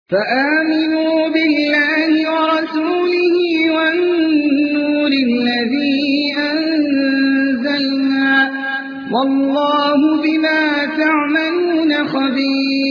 فآمنوا بالله ورسوله والنور الذي أنزلنا، والله بما تعملون خبير.